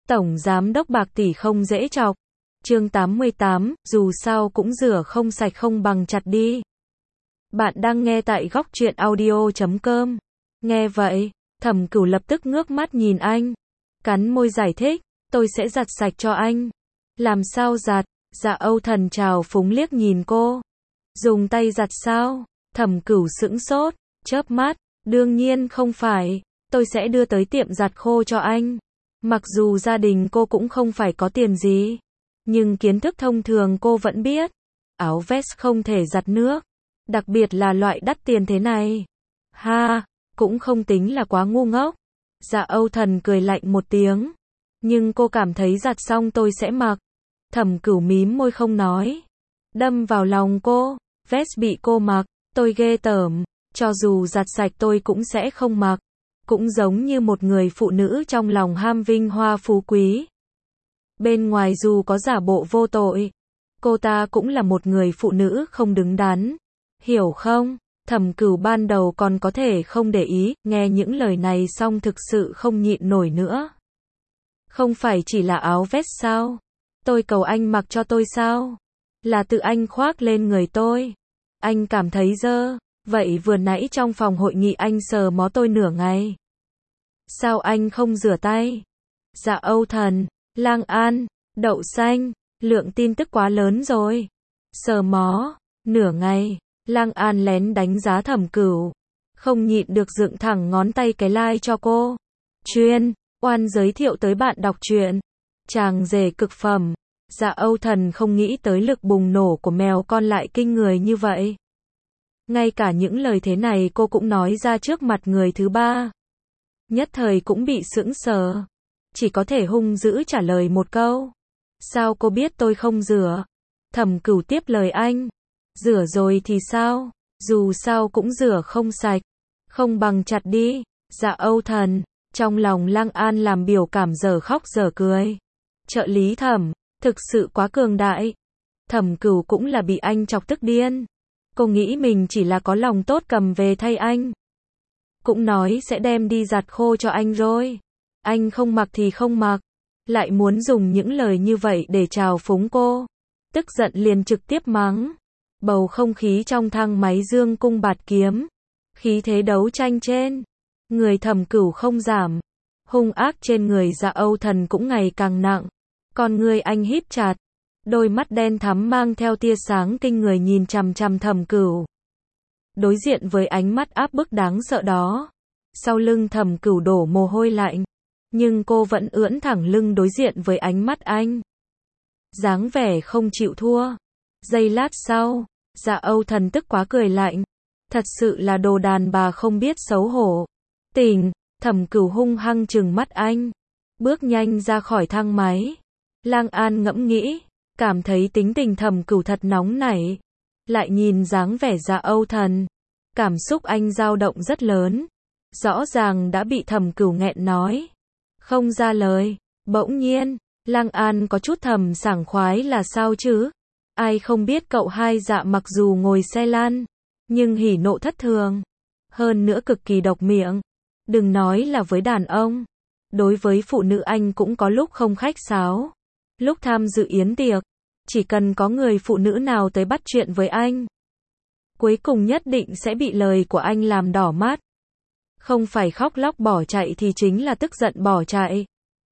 Tổng giám đốc Bạc tỷ không dễ chọc. Chương 88, dù sao cũng rửa không sạch không bằng chặt đi. Bạn đang nghe tại góc truyện audio.com. Nghe vậy, Thẩm Cửu lập tức ngước mắt nhìn anh. Cắn môi giải thích, tôi sẽ giặt sạch cho anh. Làm sao giặt? Dạ Âu Thần trào phúng liếc nhìn cô. Dùng tay giặt sao? Thẩm Cửu sững sốt, chớp mắt. Đương nhiên không phải, tôi sẽ đưa tới tiệm giặt khô cho anh. Mặc dù gia đình cô cũng không phải có tiền gì, nhưng kiến thức thông thường cô vẫn biết. Áo vest không thể giặt nước, đặc biệt là loại đắt tiền thế này. Ha, cũng không tính là quá ngu ngốc. Dạ Âu Thần cười lạnh một tiếng. Nhưng cô cảm thấy giặt xong tôi sẽ mặc. Thẩm Cửu mím môi không nói. Đâm vào lòng cô, vest bị cô mặc, tôi ghê tởm. Cho dù giặt sạch tôi cũng sẽ không mặc. Cũng giống như một người phụ nữ trong lòng ham vinh hoa phú quý. Bên ngoài dù có giả bộ vô tội, cô ta cũng là một người phụ nữ không đứng đắn. Hiểu không? Thẩm Cửu ban đầu còn có thể không để ý, nghe những lời này xong thực sự không nhịn nổi nữa. Không phải chỉ là áo vest sao? Tôi cầu anh mặc cho tôi sao? Là tự anh khoác lên người tôi. Anh cảm thấy dơ. Vậy vừa nãy trong phòng hội nghị anh sờ mó tôi nửa ngày. Sao anh không rửa tay? Dạ Âu Thần, Lang An, Đậu Xanh, lượng tin tức quá lớn rồi. Sờ mó, nửa ngày, Lang An lén đánh giá Thẩm Cửu. Không nhịn được dựng thẳng ngón tay cái like cho cô. Chuyên, oan giới thiệu tới bạn đọc truyện. Chàng rể cực phẩm. Dạ Âu Thần không nghĩ tới lực bùng nổ của mèo con lại kinh người như vậy. Ngay cả những lời thế này cô cũng nói ra trước mặt người thứ ba. Nhất thời cũng bị sững sờ. Chỉ có thể hung dữ trả lời một câu. Sao cô biết tôi không rửa? Thẩm Cửu tiếp lời anh. Rửa rồi thì sao? Dù sao cũng rửa không sạch. Không bằng chặt đi. Dạ Âu Thần. Trong lòng Lang An làm biểu cảm dở khóc dở cười. Trợ lý Thẩm, thực sự quá cường đại. Thẩm Cửu cũng là bị anh chọc tức điên. Cô nghĩ mình chỉ là có lòng tốt cầm về thay anh. Cũng nói sẽ đem đi giặt khô cho anh rồi. Anh không mặc thì không mặc. Lại muốn dùng những lời như vậy để trào phúng cô. Tức giận liền trực tiếp mắng. Bầu không khí trong thang máy dương cung bạt kiếm. Khí thế đấu tranh trên người Thẩm Cửu không giảm. Hung ác trên người Dạ Âu Thần cũng ngày càng nặng. Con người anh híp chặt. Đôi mắt đen thắm mang theo tia sáng kinh người nhìn chằm chằm Thẩm Cửu. Đối diện với ánh mắt áp bức đáng sợ đó, sau lưng Thẩm Cửu đổ mồ hôi lạnh, nhưng cô vẫn ưỡn thẳng lưng đối diện với ánh mắt anh. Dáng vẻ không chịu thua. Giây lát sau, Dạ Âu Thần tức quá cười lạnh. Thật sự là đồ đàn bà không biết xấu hổ. Tỉnh, Thẩm Cửu hung hăng trừng mắt anh, bước nhanh ra khỏi thang máy. Lang An ngẫm nghĩ, cảm thấy tính tình Thẩm Cửu thật nóng nảy. Lại nhìn dáng vẻ Dạ Âu Thần, cảm xúc anh dao động rất lớn. Rõ ràng đã bị Thẩm Cửu nghẹn nói không ra lời. Bỗng nhiên, Lang An có chút thầm sảng khoái là sao chứ? Ai không biết cậu hai Dạ mặc dù ngồi xe lan, nhưng hỉ nộ thất thường. Hơn nữa cực kỳ độc miệng. Đừng nói là với đàn ông. Đối với phụ nữ anh cũng có lúc không khách sáo. Lúc tham dự yến tiệc, chỉ cần có người phụ nữ nào tới bắt chuyện với anh, cuối cùng nhất định sẽ bị lời của anh làm đỏ mắt. Không phải khóc lóc bỏ chạy thì chính là tức giận bỏ chạy.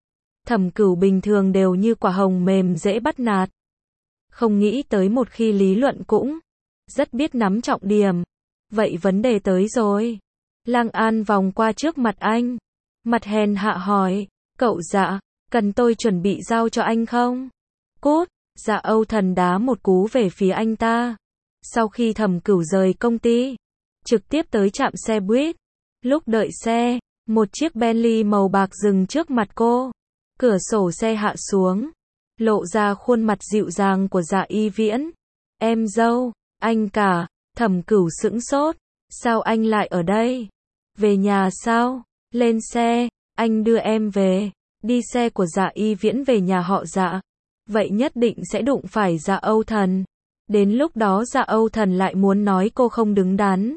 Thẩm Cửu bình thường đều như quả hồng mềm dễ bắt nạt. Không nghĩ tới một khi lý luận cũng rất biết nắm trọng điểm. Vậy vấn đề tới rồi. Lang An vòng qua trước mặt anh, mặt hèn hạ hỏi, cậu Dạ, cần tôi chuẩn bị giao cho anh không? Cút. Dạ Âu Thần đá một cú về phía anh ta. Sau khi Thẩm Cửu rời công ty, trực tiếp tới trạm xe buýt. Lúc đợi xe, một chiếc Bentley màu bạc dừng trước mặt cô. Cửa sổ xe hạ xuống, lộ ra khuôn mặt dịu dàng của Dạ Y Viễn. Em dâu, anh cả. Thẩm Cửu sững sốt. Sao anh lại ở đây? Về nhà sao? Lên xe, anh đưa em về. Đi xe của Dạ Y Viễn về nhà họ Dạ. Vậy nhất định sẽ đụng phải Dạ Âu Thần. Đến lúc đó Dạ Âu Thần lại muốn nói cô không đứng đắn.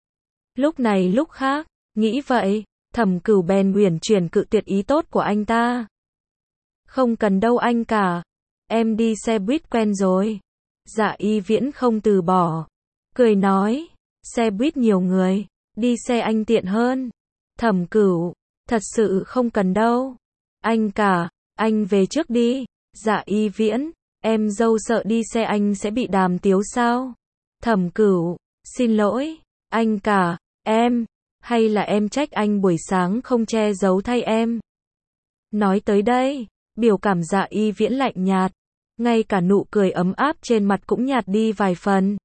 Lúc này lúc khác, nghĩ vậy, Thẩm Cửu bèn uyển chuyển cự tuyệt ý tốt của anh ta. Không cần đâu anh cả. Em đi xe buýt quen rồi. Dạ Y Viễn không từ bỏ. Cười nói. Xe buýt nhiều người. Đi xe anh tiện hơn. Thẩm Cửu. Thật sự không cần đâu. Anh cả. Anh về trước đi. Dạ Y Viễn. Em dâu sợ đi xe anh sẽ bị đàm tiếu sao? Thẩm Cửu. Xin lỗi. Anh cả. Em. Hay là em trách anh buổi sáng không che giấu thay em? Nói tới đây, biểu cảm Dạ Y Viễn lạnh nhạt. Ngay cả nụ cười ấm áp trên mặt cũng nhạt đi vài phần.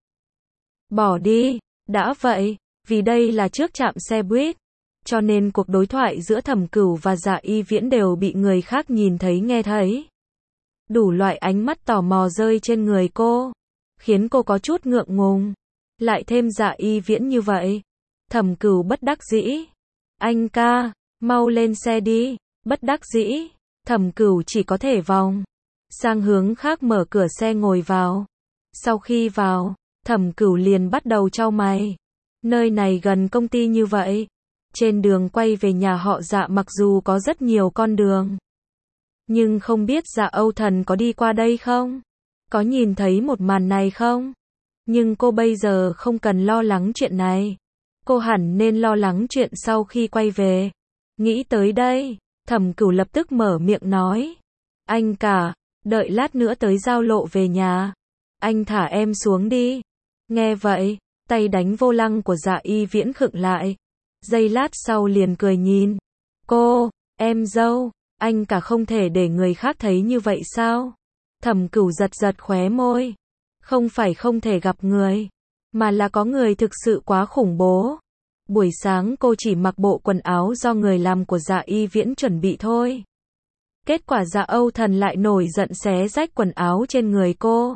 Bỏ đi. Đã vậy, vì đây là trước trạm xe buýt, cho nên cuộc đối thoại giữa Thẩm Cửu và Dạ Y Viễn đều bị người khác nhìn thấy nghe thấy. Đủ loại ánh mắt tò mò rơi trên người cô, khiến cô có chút ngượng ngùng. Lại thêm Dạ Y Viễn như vậy. Thẩm Cửu bất đắc dĩ. Anh ca, mau lên xe đi. Bất đắc dĩ, Thẩm Cửu chỉ có thể vòng sang hướng khác mở cửa xe ngồi vào. Sau khi vào, Thẩm Cửu liền bắt đầu chau mày. Nơi này gần công ty như vậy. Trên đường quay về nhà họ Dạ mặc dù có rất nhiều con đường, nhưng không biết Dạ Âu Thần có đi qua đây không? Có nhìn thấy một màn này không? Nhưng cô bây giờ không cần lo lắng chuyện này. Cô hẳn nên lo lắng chuyện sau khi quay về. Nghĩ tới đây, Thẩm Cửu lập tức mở miệng nói. Anh cả, đợi lát nữa tới giao lộ về nhà. Anh thả em xuống đi. Nghe vậy, tay đánh vô lăng của Dạ Y Viễn khựng lại. Giây lát sau liền cười nhìn. Cô, em dâu, anh cả không thể để người khác thấy như vậy sao? Thẩm Cửu giật giật khóe môi. Không phải không thể gặp người, mà là có người thực sự quá khủng bố. Buổi sáng cô chỉ mặc bộ quần áo do người làm của Dạ Y Viễn chuẩn bị thôi. Kết quả Dạ Âu Thần lại nổi giận xé rách quần áo trên người cô.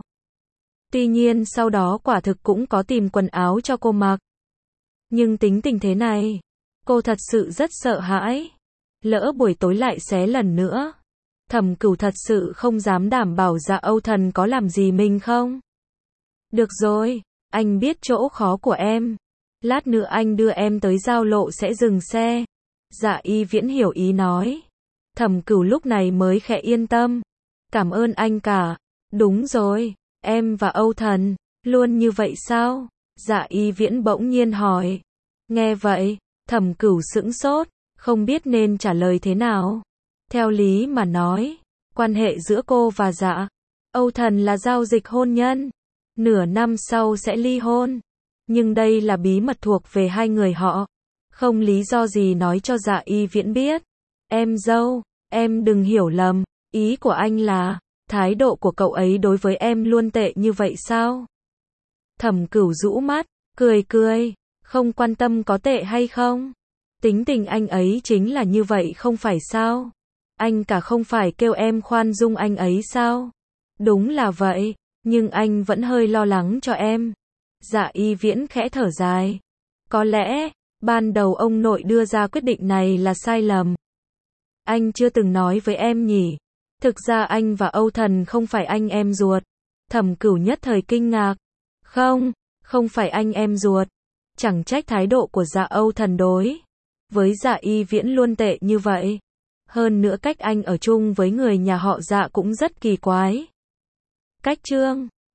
Tuy nhiên sau đó quả thực cũng có tìm quần áo cho cô mặc. Nhưng tính tình thế này, cô thật sự rất sợ hãi. Lỡ buổi tối lại xé lần nữa. Thẩm Cửu thật sự không dám đảm bảo Dạ Âu Thần có làm gì mình không. Được rồi, anh biết chỗ khó của em. Lát nữa anh đưa em tới giao lộ sẽ dừng xe. Dạ Y Viễn hiểu ý nói. Thẩm Cửu lúc này mới khẽ yên tâm. Cảm ơn anh cả. Đúng rồi, em và Âu Thần, luôn như vậy sao? Dạ Y Viễn bỗng nhiên hỏi. Nghe vậy, Thẩm Cửu sững sốt, không biết nên trả lời thế nào. Theo lý mà nói, quan hệ giữa cô và Dạ Âu Thần là giao dịch hôn nhân. Nửa năm sau sẽ ly hôn. Nhưng đây là bí mật thuộc về hai người họ. Không lý do gì nói cho Dạ Y Viễn biết. Em dâu, em đừng hiểu lầm. Ý của anh là, thái độ của cậu ấy đối với em luôn tệ như vậy sao? Thẩm Cửu rũ mắt, cười cười. Không quan tâm có tệ hay không. Tính tình anh ấy chính là như vậy không phải sao? Anh cả không phải kêu em khoan dung anh ấy sao? Đúng là vậy, nhưng anh vẫn hơi lo lắng cho em. Dạ Y Viễn khẽ thở dài. Có lẽ, ban đầu ông nội đưa ra quyết định này là sai lầm. Anh chưa từng nói với em nhỉ? Thực ra anh và Âu Thần không phải anh em ruột. Thẩm Cửu nhất thời kinh ngạc. Không, không phải anh em ruột. Chẳng trách thái độ của Dạ Âu Thần đối với Dạ Y Viễn luôn tệ như vậy. Hơn nữa cách anh ở chung với người nhà họ Dạ cũng rất kỳ quái. Cách chương